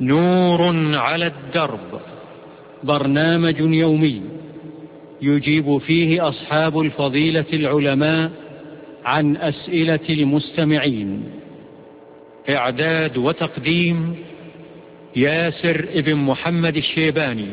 نور على الدرب، برنامج يومي يجيب فيه أصحاب الفضيلة العلماء عن أسئلة المستمعين. إعداد وتقديم ياسر ابن محمد الشيباني.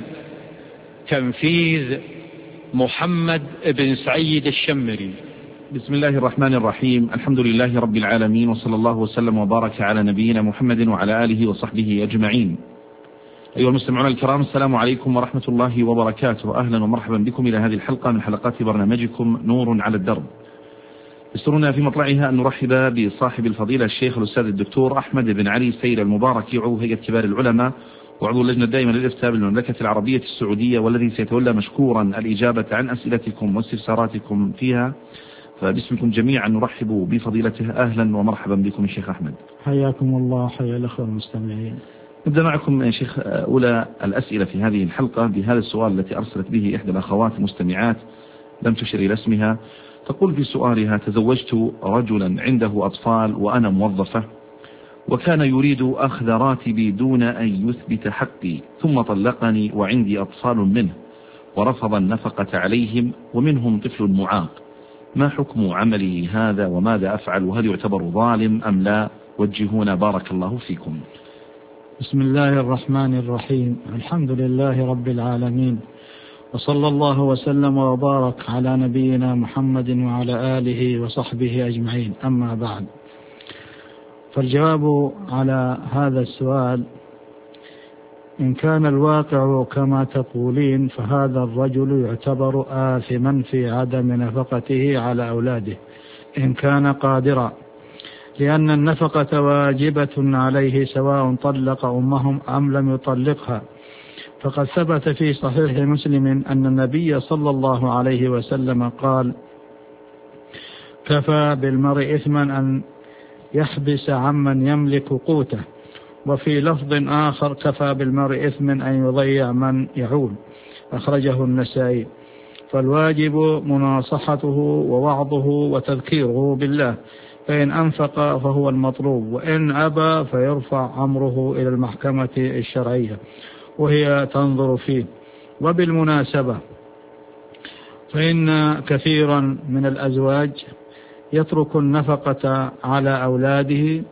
تنفيذ محمد بن سعيد الشمري. بسم الله الرحمن الرحيم. الحمد لله رب العالمين، وصلى الله وسلم وبارك على نبينا محمد وعلى آله وصحبه أجمعين. أيها المستمعون الكرام، السلام عليكم ورحمة الله وبركاته. أهلا ومرحبا بكم إلى هذه الحلقة من حلقات برنامجكم نور على الدرب. يسرنا في مطلعها أن نرحب بصاحب الفضيلة الشيخ الأستاذ الدكتور أحمد بن علي سير المبارك، عضو هيئة كبار العلماء وعضو اللجنة الدائمة للإفتاء بالمملكة العربية السعودية، والذي سيتولى مشكورا الإجابة عن أسئلتكم واستفساراتكم فيها. فباسمكم جميعا نرحب بفضيلته. أهلا ومرحبا بكم الشيخ أحمد. حياكم الله، حيا الأخوة المستمعين. نبدأ معكم يا شيخ أولى الأسئلة في هذه الحلقة بهذا السؤال التي أرسلت به إحدى الأخوات المستمعات، لم تشر إلى اسمها. تقول في سؤالها: تزوجت رجلا عنده أطفال وأنا موظفة، وكان يريد أخذ راتبي دون أن يثبت حقي، ثم طلقني وعندي أطفال منه، ورفض النفقة عليهم ومنهم طفل معاق. ما حكم عمله هذا وماذا أفعل؟ وهل يعتبر ظالم أم لا؟ وجهونا بارك الله فيكم. بسم الله الرحمن الرحيم. الحمد لله رب العالمين، وصلى الله وسلم وبارك على نبينا محمد وعلى آله وصحبه أجمعين. أما بعد، فالجواب على هذا السؤال: إن كان الواقع كما تقولين فهذا الرجل يعتبر آثما في عدم نفقته على أولاده إن كان قادرا، لأن النفقة واجبة عليه سواء طلق أمهم أم لم يطلقها. فقد ثبت في صحيح مسلم أن النبي صلى الله عليه وسلم قال: كفى بالمرء إثما أن يحبس عمن يملك قوته. وفي لفظ آخر: كفى بالمرء إثما أن يضيع من يعول. أخرجه النسائي. فالواجب مناصحته ووعظه وتذكيره بالله، فإن أنفق فهو المطلوب، وإن أبى فيرفع أمره إلى المحكمة الشرعية وهي تنظر فيه. وبالمناسبة فإن كثيرا من الأزواج يترك النفقة على أولاده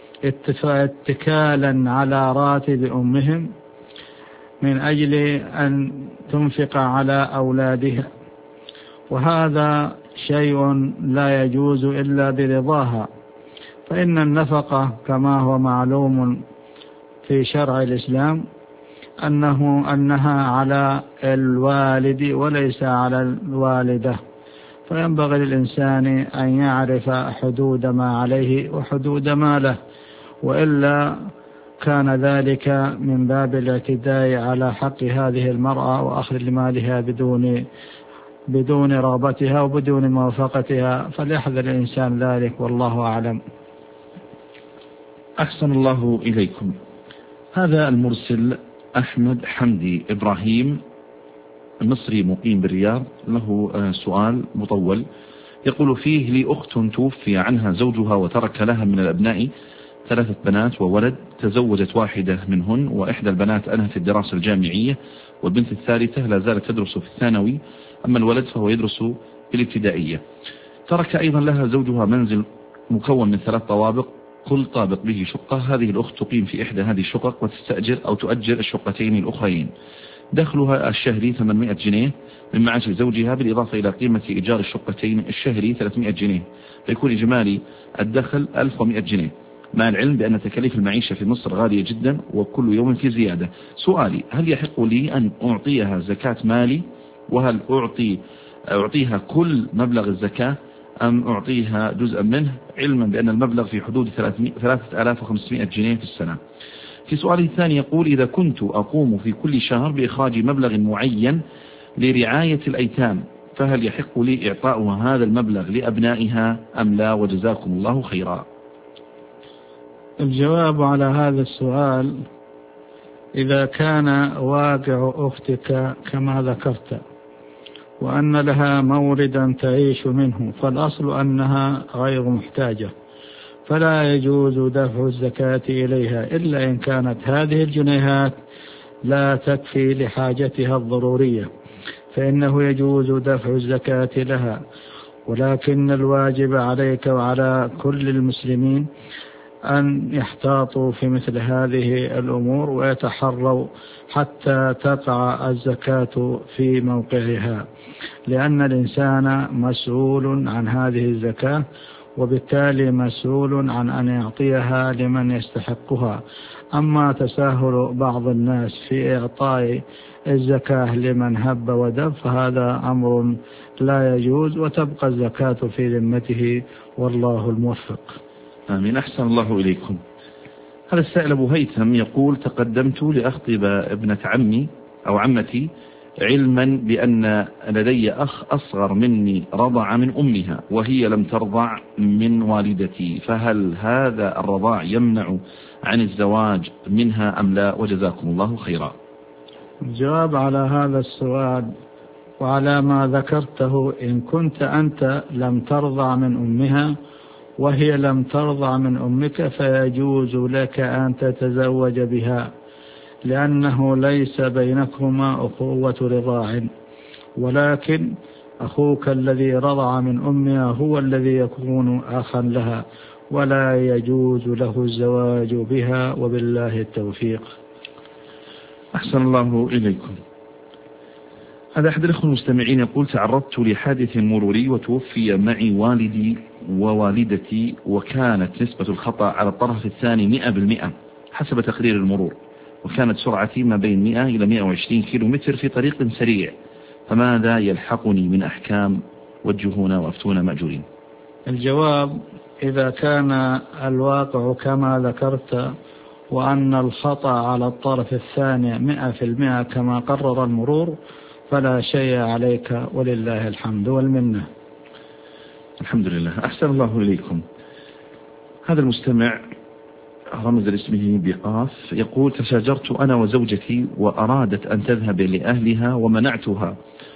اتكالا على راتب أمهم من أجل أن تنفق على أولادها، وهذا شيء لا يجوز إلا برضاها. فإن النفقة كما هو معلوم في شرع الإسلام أنها على الوالد وليس على الوالدة، فينبغي للإنسان أن يعرف حدود ما عليه وحدود ما له، وإلا كان ذلك من باب الاعتداء على حق هذه المرأة وأخذ مالها بدون رغبتها وبدون موافقتها، فليحذر الإنسان ذلك، والله أعلم. أحسن الله إليكم. هذا المرسل أحمد حمدي إبراهيم، مصري مقيم بالرياض، له سؤال مطول يقول فيه: لي أخت توفي عنها زوجها وترك لها من الأبناء 3 بنات وولد، تزوجت واحدة منهن، وإحدى البنات أنهت الدراسة الجامعية، والبنت الثالثة لا زالت تدرس في الثانوي، أما الولد فهو يدرس في الابتدائية. ترك أيضا لها زوجها منزل مكون من 3 طوابق، كل طابق به شقة. هذه الأخت تقيم في إحدى هذه الشقق وتستأجر أو تؤجر الشقتين الأخرين. دخلها الشهري 800 جنيه من معاش زوجها، بالإضافة إلى قيمة إيجار الشقتين الشهري 300 جنيه، فيكون إجمالي الدخل 1100 جنيه، مع العلم بأن تكاليف المعيشة في مصر غالية جدا وكل يوم في زيادة. سؤالي: هل يحق لي أن أعطيها زكاة مالي؟ وهل أعطيها كل مبلغ الزكاة أم أعطيها جزءا منه، علما بأن المبلغ في حدود 3500 جنيه في السنة؟ في سؤاله الثاني يقول: إذا كنت أقوم في كل شهر بإخراج مبلغ معين لرعاية الأيتام، فهل يحق لي إعطاؤها هذا المبلغ لأبنائها أم لا؟ وجزاكم الله خيرا. الجواب على هذا السؤال: إذا كان واقع أختك كما ذكرت وأن لها موردا تعيش منه، فالأصل أنها غير محتاجة، فلا يجوز دفع الزكاة إليها إلا إن كانت هذه الجنيهات لا تكفي لحاجتها الضرورية، فإنه يجوز دفع الزكاة لها. ولكن الواجب عليك وعلى كل المسلمين أن يحتاطوا في مثل هذه الأمور ويتحروا حتى تقع الزكاة في موقعها، لأن الإنسان مسؤول عن هذه الزكاة، وبالتالي مسؤول عن أن يعطيها لمن يستحقها. أما تساهل بعض الناس في إعطاء الزكاة لمن هب ودب فهذا أمر لا يجوز، وتبقى الزكاة في ذمته، والله الموفق. آمين. أحسن الله إليكم. هذا السائل أبو هيثم يقول: تقدمت لأخطب ابنة عمي أو عمتي، علما بأن لدي أخ أصغر مني رضع من أمها وهي لم ترضع من والدتي، فهل هذا الرضاع يمنع عن الزواج منها أم لا؟ وجزاكم الله خيرا. الجواب على هذا السؤال وعلى ما ذكرته: إن كنت أنت لم ترضع من أمها وهي لم ترضع من أمك فيجوز لك أن تتزوج بها، لأنه ليس بينكما أخوة رضاع، ولكن أخوك الذي رضع من أمها هو الذي يكون أخا لها، ولا يجوز له الزواج بها، وبالله التوفيق. أحسن الله إليكم. هذا أحد الأخوة المستمعين يقول: تعرضت لحادث مروري وتوفي معي والدي ووالدتي، وكانت نسبة الخطأ على الطرف الثاني 100% حسب تقرير المرور، وكانت سرعتي ما بين 100 إلى 120 كيلومتر في طريق سريع، فماذا يلحقني من أحكام؟ وجهونا وأفتونا مأجورين. الجواب: إذا كان الواقع كما ذكرت وأن الخطأ على الطرف الثاني 100% كما قرر المرور فلا شيء عليك، ولله الحمد والمنة. الحمد لله. أحسن الله إليكم. هذا المستمع رمز لاسمه بقاف يقول: تشاجرت أنا وزوجتي وأرادت أن تذهب لأهلها ومنعتها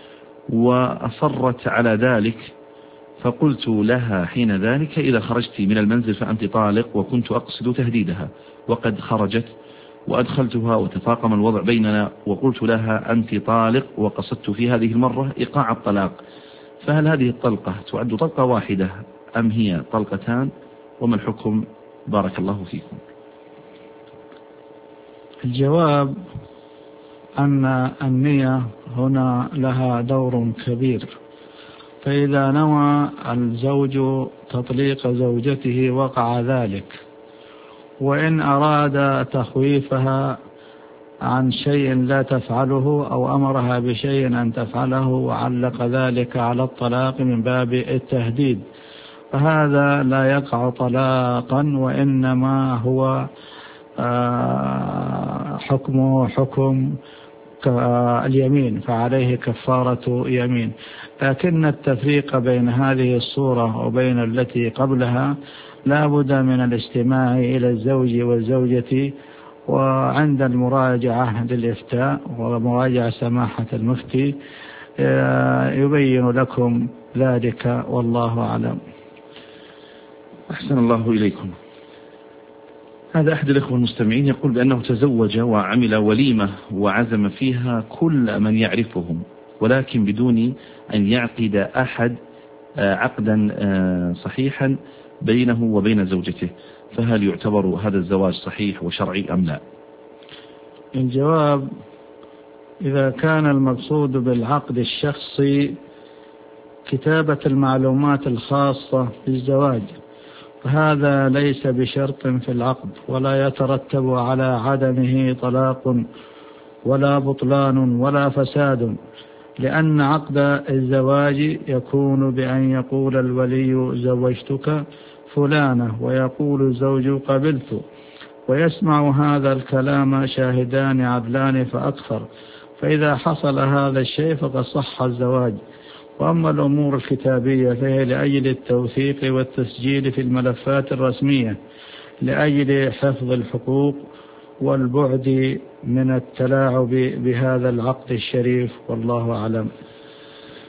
وأصرت على ذلك، فقلت لها حين ذلك: إذا خرجت من المنزل فأنت طالق، وكنت أقصد تهديدها، وقد خرجت وأدخلتها وتفاقم الوضع بيننا، وقلت لها أنت طالق، وقصدت في هذه المرة إيقاع الطلاق، فهل هذه الطلقة تعد طلقة واحدة أم هي طلقتان؟ وما الحكم؟ بارك الله فيكم. الجواب أن النية هنا لها دور كبير، فإذا نوى الزوج تطليق زوجته وقع ذلك، وإن أراد تخويفها عن شيء لا تفعله أو أمرها بشيء أن تفعله وعلق ذلك على الطلاق من باب التهديد، فهذا لا يقع طلاقا، وإنما هو حكمه حكم اليمين، فعليه كفارة يمين. لكن التفريق بين هذه الصورة وبين التي قبلها لا بد من الاستماع إلى الزوج والزوجة، وعند المراجعة للإفتاء ومراجعة سماحة المفتي يبين لكم ذلك، والله أعلم. أحسن الله إليكم. هذا أحد الأخوة المستمعين يقول بأنه تزوج وعمل وليمة وعزم فيها كل من يعرفهم، ولكن بدون أن يعقد أحد عقدا صحيحا بينه وبين زوجته، فهل يعتبر هذا الزواج صحيح وشرعي أم لا؟ الجواب: إذا كان المقصود بالعقد الشخصي كتابة المعلومات الخاصة بالزواج فهذا ليس بشرط في العقد، ولا يترتب على عدمه طلاق ولا بطلان ولا فساد، لأن عقد الزواج يكون بأن يقول الولي زوجتك فلانة ويقول الزوج قبلت، ويسمع هذا الكلام شاهدان عدلان فأكثر، فإذا حصل هذا الشيء فقد صح الزواج. وأما الأمور الكتابية فهي لأجل التوثيق والتسجيل في الملفات الرسمية لأجل حفظ الحقوق والبعد من التلاعب بهذا العقد الشريف، والله أعلم.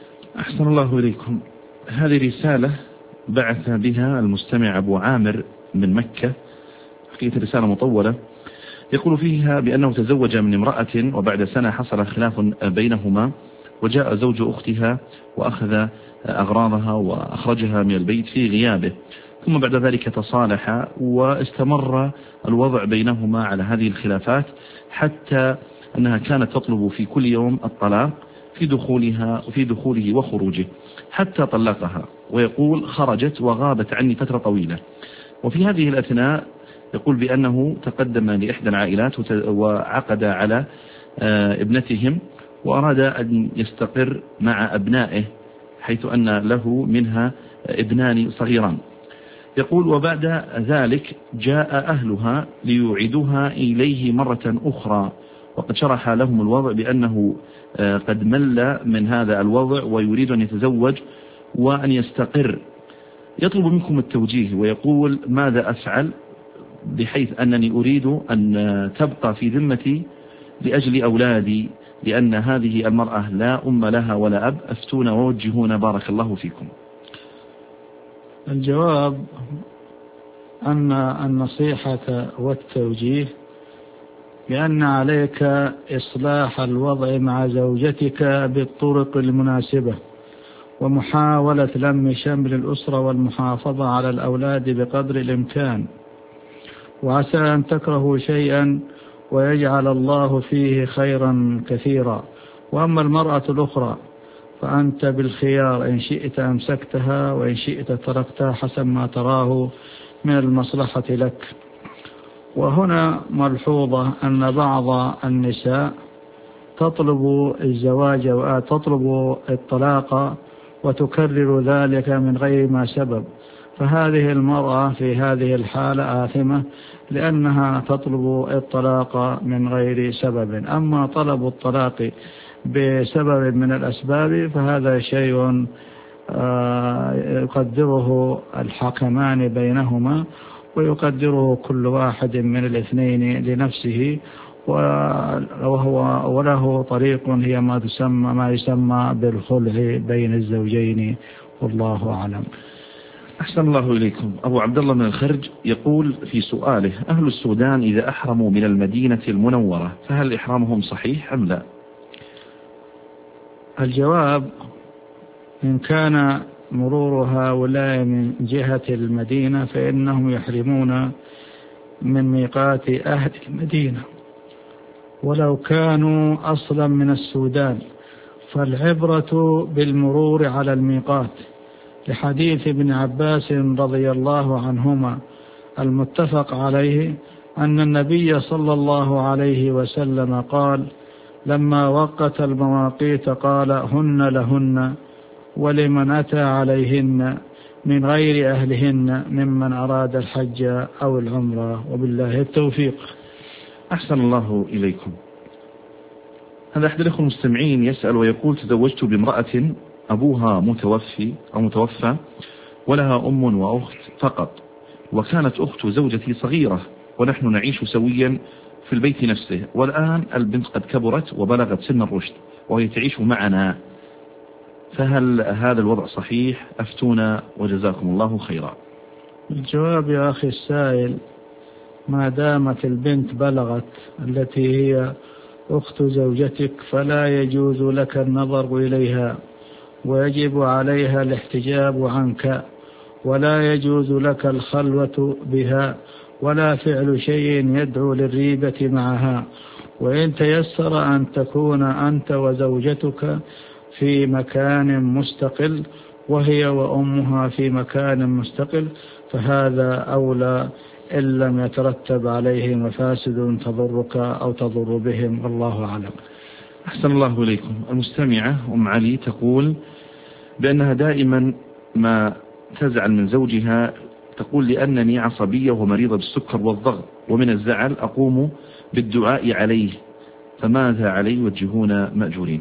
أحسن الله إليكم. هذه رسالة بعث بها المستمع أبو عامر من مكة، حقيقة رسالة مطولة، يقول فيها بأنه تزوج من امرأة وبعد سنة حصل خلاف بينهما، وجاء زوج أختها وأخذ أغراضها وأخرجها من البيت في غيابه، ثم بعد ذلك تصالح واستمر الوضع بينهما على هذه الخلافات، حتى أنها كانت تطلب في كل يوم الطلاق في دخوله وخروجه، حتى طلقها، ويقول خرجت وغابت عني فترة طويلة. وفي هذه الأثناء يقول بأنه تقدم لإحدى العائلات وعقد على ابنتهم، وأراد أن يستقر مع أبنائه، حيث أن له منها ابنان صغيران. يقول وبعد ذلك جاء أهلها ليعيدوها إليه مرة أخرى، وقد شرح لهم الوضع بأنه قد مل من هذا الوضع ويريد أن يتزوج وأن يستقر. يطلب منكم التوجيه ويقول ماذا أفعل، بحيث أنني أريد أن تبقى في ذمتي لأجل أولادي، لأن هذه المرأة لا أم لها ولا أب، أفتونا ووجهونا بارك الله فيكم. الجواب أن النصيحة والتوجيه بأن عليك إصلاح الوضع مع زوجتك بالطرق المناسبة، ومحاولة لم شمل الأسرة والمحافظة على الأولاد بقدر الإمكان. وعسى أن تكرهوا شيئا ويجعل الله فيه خيرا كثيرا. وأما المرأة الأخرى فأنت بالخيار، إن شئت أمسكتها وإن شئت تركتها حسب ما تراه من المصلحة لك. وهنا ملحوظة أن بعض النساء تطلب الزواج وتطلب الطلاق وتكرر ذلك من غير ما سبب، فهذه المرأة في هذه الحالة آثمة، لأنها تطلب الطلاق من غير سبب. أما طلب الطلاق بسبب من الأسباب فهذا شيء يقدره الحكمان بينهما، ويقدره كل واحد من الاثنين لنفسه، وله طريق هي ما يسمى بالخلع بين الزوجين، والله أعلم. أحسن الله إليكم. أبو عبد الله من الخرج يقول في سؤاله: أهل السودان إذا أحرموا من المدينة المنورة فهل إحرامهم صحيح أم لا؟ الجواب: إن كان مرور هؤلاء من جهة المدينة فإنهم يحرمون من ميقات أهل المدينة، ولو كانوا أصلا من السودان فالعبرة بالمرور على الميقات، لحديث ابن عباس رضي الله عنهما المتفق عليه أن النبي صلى الله عليه وسلم قال: لما وقت المواقيت قال: هن لهن ولمن أتى عليهن من غير أهلهن ممن أراد الحج أو العمرة، وبالله التوفيق. أحسن الله إليكم. هذا أحد الأخوة المستمعين يسأل ويقول: تزوجت بامرأة أبوها متوفى ولها أم وأخت فقط، وكانت أخت زوجتي صغيرة ونحن نعيش سويا في البيت نفسه، والآن البنت قد كبرت وبلغت سن الرشد وهي تعيش معنا، فهل هذا الوضع صحيح؟ أفتونا وجزاكم الله خيرا. الجواب يا أخي السائل: ما دامت البنت بلغت التي هي أخت زوجتك فلا يجوز لك النظر إليها، ويجب عليها الاحتجاب عنك، ولا يجوز لك الخلوة بها ولا فعل شيء يدعو للريبة معها. وإن تيسر أن تكون أنت وزوجتك في مكان مستقل وهي وأمها في مكان مستقل فهذا أولى، إن لم يترتب عليه مفاسد تضرك أو تضر بهم، والله أعلم. أحسن الله إليكم. المستمعة أم علي تقول بأنها دائما ما تزعل من زوجها، تقول: لأنني عصبية ومريضة بالسكر والضغط، ومن الزعل أقوم بالدعاء عليه، فماذا علي؟ وجهونا مأجورين.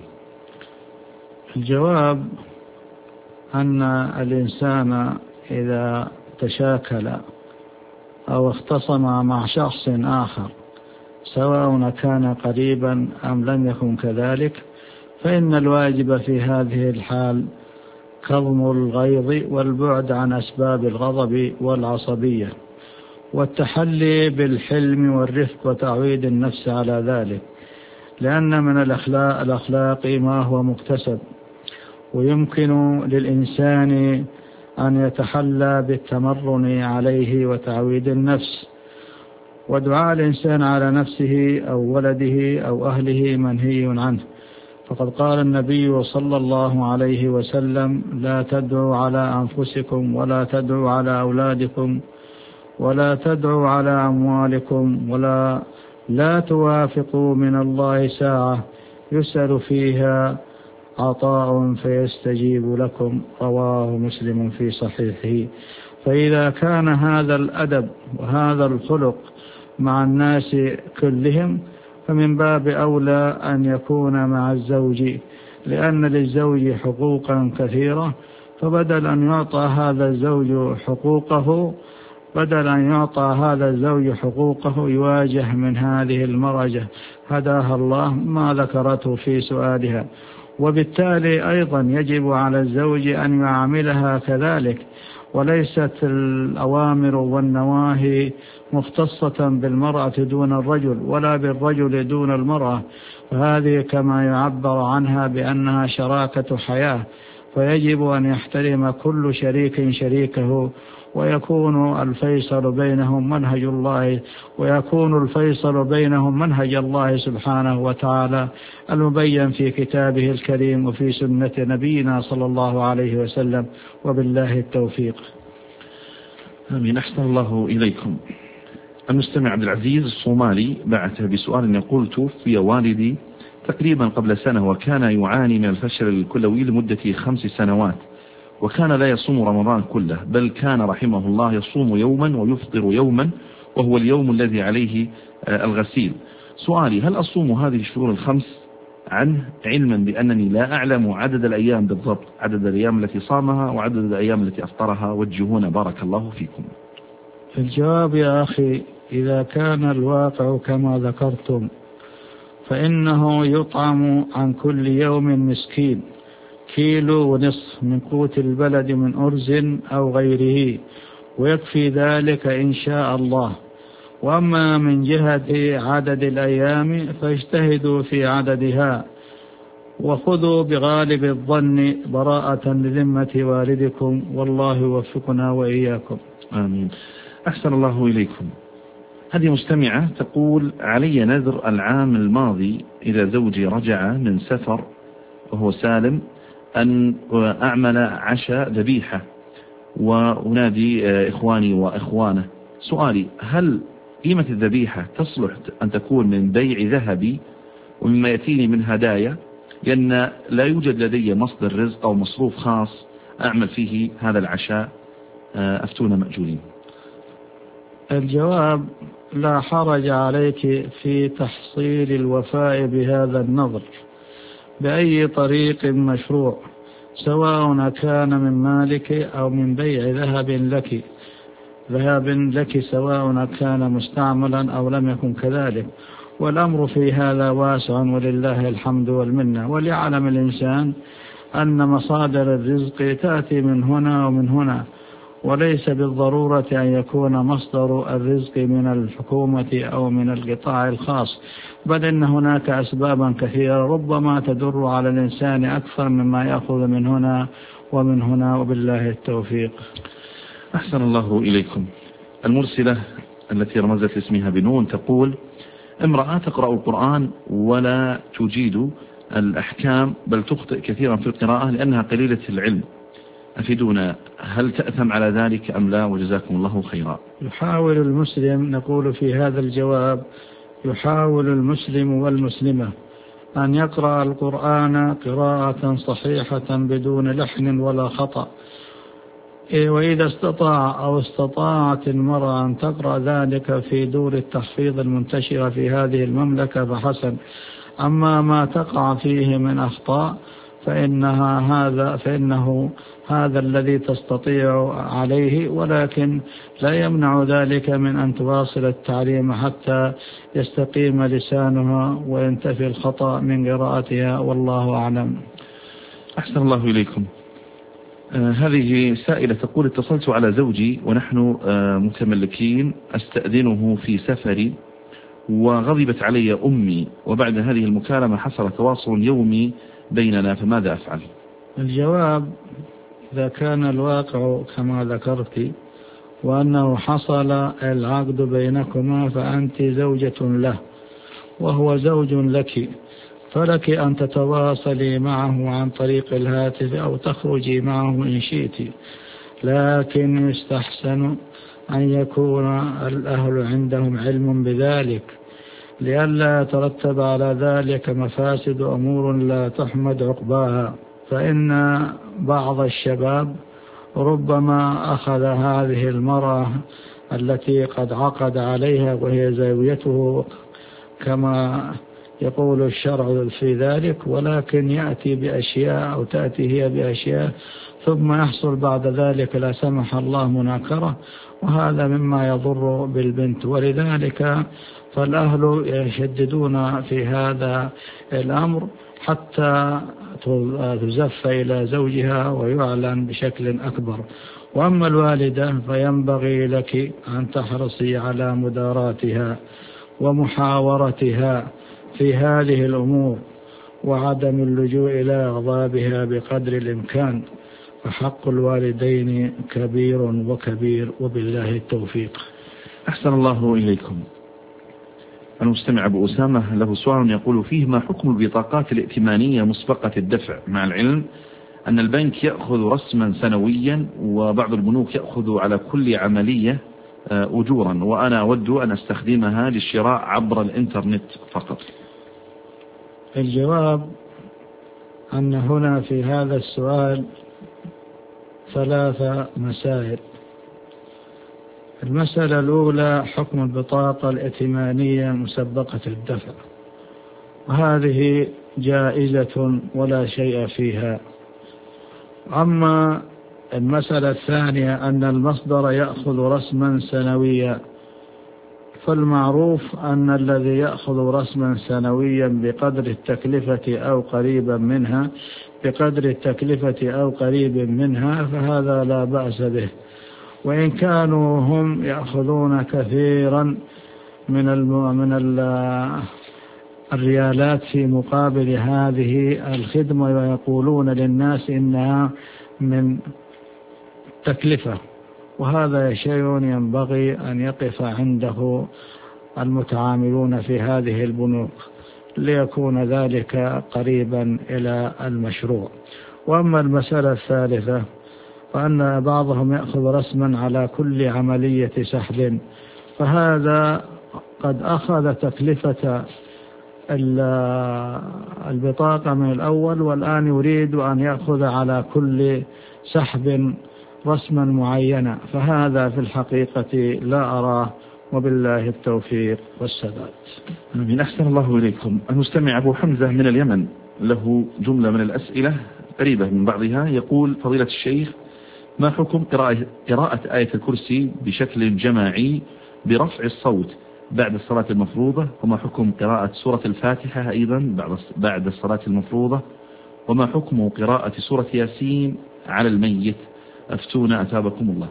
الجواب أن الإنسان إذا تشاكل أو اختصم مع شخص آخر سواء كان قريبا أم لم يكن كذلك، فإن الواجب في هذه الحال كظم الغيظ والبعد عن أسباب الغضب والعصبية، والتحلي بالحلم والرفق وتعويد النفس على ذلك، لأن من الأخلاق ما هو مكتسب، ويمكن للإنسان أن يتحلى بالتمرن عليه وتعويد النفس. ودعاء الإنسان على نفسه أو ولده أو أهله منهي عنه، فقد قال النبي صلى الله عليه وسلم: لا تدعوا على أنفسكم ولا تدعوا على أولادكم ولا تدعوا على أموالكم لا توافقوا من الله ساعة يسأل فيها عطاء فيستجيب لكم. رواه مسلم في صحيحه. فإذا كان هذا الأدب وهذا الخلق مع الناس كلهم، فمن باب أولى أن يكون مع الزوج، لأن للزوج حقوقا كثيرة، فبدل أن يعطى هذا الزوج حقوقه يواجه من هذه المرأة هداها الله ما ذكرته في سؤالها. وبالتالي أيضا يجب على الزوج أن يعاملها كذلك، وليست الأوامر والنواهي مختصة بالمرأة دون الرجل ولا بالرجل دون المرأة، فهذه كما يعبر عنها بأنها شراكة حياة، فيجب أن يحترم كل شريك شريكه، ويكون الفيصل بينهم منهج الله سبحانه وتعالى المبين في كتابه الكريم وفي سنة نبينا صلى الله عليه وسلم، وبالله التوفيق. آمين. أحسن الله إليكم. المستمع عبد العزيز الصومالي بعث بسؤال يقول: توفي والدي تقريبا قبل سنة، وكان يعاني من الفشل الكلوي لمدة 5 سنوات، وكان لا يصوم رمضان كله، بل كان رحمه الله يصوم يوما ويفطر يوما، وهو اليوم الذي عليه الغسيل. سؤالي: هل أصوم هذه الشهور 5 عنه، علما بأنني لا أعلم عدد الأيام بالضبط، عدد الأيام التي صامها وعدد الأيام التي أفطرها؟ وجهونا بارك الله فيكم. الجواب يا أخي: إذا كان الواقع كما ذكرتم، فإنه يطعم عن كل يوم مسكين 1.5 كيلو من قوت البلد من أرز أو غيره، ويكفي ذلك إن شاء الله. وأما من جهة عدد الأيام فاجتهدوا في عددها، وخذوا بغالب الظن براءة لذمة والدكم، والله يوفقنا وإياكم. آمين. أحسن الله إليكم. هذه مستمعة تقول: علي نذر العام الماضي إذا زوجي رجع من سفر وهو سالم أن أعمل عشاء ذبيحة وأنادي إخواني وإخوانه. سؤالي: هل قيمة الذبيحة تصلح أن تكون من بيع ذهبي ومما يأتيني من هدايا، لأن لا يوجد لدي مصدر رزق أو مصروف خاص أعمل فيه هذا العشاء؟ أفتونا مأجورين. الجواب: لا حرج عليك في تحصيل الوفاء بهذا النظر بأي طريق مشروع، سواء كان من مالك أو من بيع ذهب لك، سواء كان مستعملا أو لم يكن كذلك، والأمر في هذا واسع ولله الحمد والمنة. وليعلم الإنسان أن مصادر الرزق تأتي من هنا ومن هنا، وليس بالضرورة أن يكون مصدر الرزق من الحكومة أو من القطاع الخاص، بل إن هناك أسبابا كثيرة ربما تدر على الإنسان أكثر مما يأخذ من هنا ومن هنا، وبالله التوفيق. أحسن الله إليكم. المرسلة التي رمزت اسمها بنون تقول: امرأة تقرأ القرآن ولا تجيد الأحكام، بل تخطئ كثيرا في القراءة لأنها قليلة العلم، أفيدونا، هل تأثم على ذلك أم لا؟ وجزاكم الله خيرا. يحاول المسلم، نقول في هذا الجواب، يحاول المسلم والمسلمة أن يقرأ القرآن قراءة صحيحة بدون لحن ولا خطأ، وإذا استطاع أو استطاعت المرأة أن تقرأ ذلك في دور التحفيظ المنتشرة في هذه المملكة فحسن. أما ما تقع فيه من أخطاء فإنه هذا الذي تستطيع عليه، ولكن لا يمنع ذلك من أن تواصل التعليم حتى يستقيم لسانها وينتفي الخطأ من قراءتها، والله أعلم. أحسن الله إليكم. هذه سائلة تقول: اتصلت على زوجي ونحن متملكين، أستأذنه في سفري وغضبت علي أمي، وبعد هذه المكالمة حصل تواصل يومي بيننا، فماذا أفعل؟ الجواب: إذا كان الواقع كما ذكرت وأنه حصل العقد بينكما فأنت زوجة له وهو زوج لك، فلك أن تتواصلي معه عن طريق الهاتف أو تخرجي معه إن شئت، لكن يستحسن أن يكون الأهل عندهم علم بذلك لئلا يترتب على ذلك مفاسد أمور لا تحمد عقباها، فإن بعض الشباب ربما أخذ هذه المرأة التي قد عقد عليها وهي زوجته كما يقول الشرع في ذلك، ولكن يأتي بأشياء أو تأتي هي بأشياء ثم يحصل بعد ذلك لا سمح الله مناكرة، وهذا مما يضر بالبنت. ولذلك فالأهل يشددون في هذا الأمر حتى تزف إلى زوجها ويعلن بشكل أكبر. وأما الوالدة فينبغي لك أن تحرصي على مداراتها ومحاورتها في هذه الأمور وعدم اللجوء إلى أغضابها بقدر الإمكان، فحق الوالدين كبير وكبير، وبالله التوفيق. أحسن الله إليكم. المستمع أبو أسامة له سؤال يقول فيه: ما حكم البطاقات الائتمانية مسبقة الدفع، مع العلم أن البنك يأخذ رسما سنويا وبعض البنوك يأخذ على كل عملية أجورا، وأنا أود أن أستخدمها للشراء عبر الإنترنت فقط؟ الجواب أن هنا في هذا السؤال 3 مسائل. المسألة الأولى: حكم البطاقة الائتمانية مسبقة الدفع، وهذه جائزة ولا شيء فيها. أما المسألة الثانية أن المصدر يأخذ رسما سنويا، فالمعروف أن الذي يأخذ رسما سنويا بقدر التكلفة أو قريب منها فهذا لا بأس به، وإن كانوا هم يأخذون كثيرا من الريالات في مقابل هذه الخدمة ويقولون للناس إنها من تكلفة، وهذا شيء ينبغي أن يقف عنده المتعاملون في هذه البنوك ليكون ذلك قريبا إلى المشروع. وأما المسألة الثالثة فأن بعضهم يأخذ رسما على كل عملية سحب، فهذا قد أخذ تكلفة البطاقة من الأول والآن يريد أن يأخذ على كل سحب رسما معينا، فهذا في الحقيقة لا أراه، وبالله التوفيق والسداد. من أحسن الله إليكم. المستمع أبو حمزة من اليمن له جملة من الأسئلة قريبة من بعضها، يقول: فضيلة الشيخ، ما حكم قراءة آية الكرسي بشكل جماعي برفع الصوت بعد الصلاة المفروضة؟ وما حكم قراءة سورة الفاتحة أيضا بعد الصلاة المفروضة؟ وما حكم قراءة سورة ياسين على الميت؟ أفتونا أثابكم الله.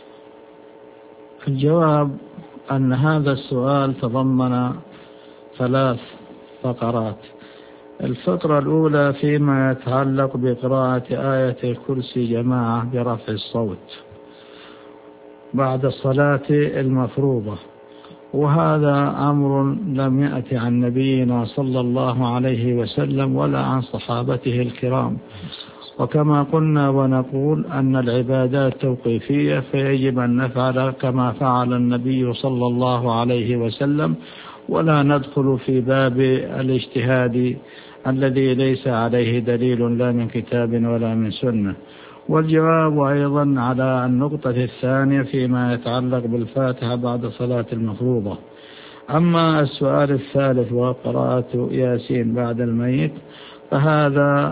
الجواب أن هذا السؤال تضمن 3 فقرات. الفقرة الأولى فيما يتعلق بقراءة آية الكرسي جماعة برفع الصوت بعد الصلاة المفروضة، وهذا أمر لم يأتي عن نبينا صلى الله عليه وسلم ولا عن صحابته الكرام، وكما قلنا ونقول أن العبادات توقيفية، فيجب أن نفعل كما فعل النبي صلى الله عليه وسلم، ولا ندخل في باب الاجتهاد الذي ليس عليه دليل لا من كتاب ولا من سنة. والجواب أيضا على النقطة الثانية فيما يتعلق بالفاتحة بعد صلاة المفروضة. أما السؤال الثالث وقراءة ياسين بعد الميت فهذا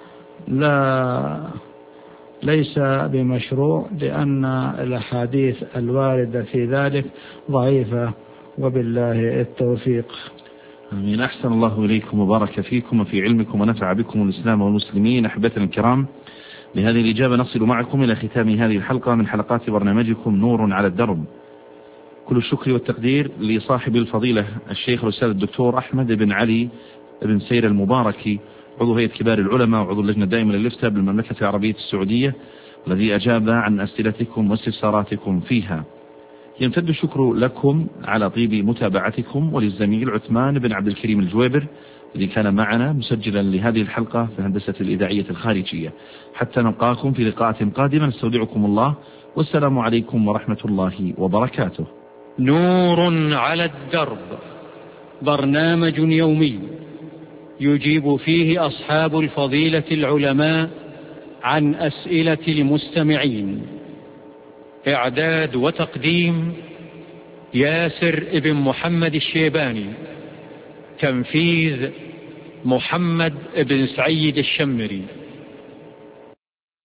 ليس بمشروع، لأن الأحاديث الواردة في ذلك ضعيفة، وبالله التوفيق. آمين. أحسن الله إليكم وبارك فيكم وفي علمكم ونفع بكم الإسلام والمسلمين. أحبتنا الكرام، لهذه الإجابة نصل معكم إلى ختام هذه الحلقة من حلقات برنامجكم نور على الدرب. كل الشكر والتقدير لصاحب الفضيلة الشيخ الأستاذ الدكتور أحمد بن علي بن سير المباركي، عضو هيئة كبار العلماء وعضو اللجنة الدائمة للإفتاء بالمملكة العربية السعودية، الذي أجاب عن أسئلتكم واستفساراتكم فيها. يمتد الشكر لكم على طيب متابعتكم، وللزميل عثمان بن عبد الكريم الجويبر الذي كان معنا مسجلا لهذه الحلقة في الهندسة الإذاعية الخارجية. حتى نلقاكم في لقاءات قادمة، نستودعكم الله، والسلام عليكم ورحمة الله وبركاته. نور على الدرب، برنامج يومي يجيب فيه أصحاب الفضيلة العلماء عن أسئلة المستمعين. إعداد وتقديم ياسر ابن محمد الشيباني. تنفيذ محمد بن سعيد الشمري.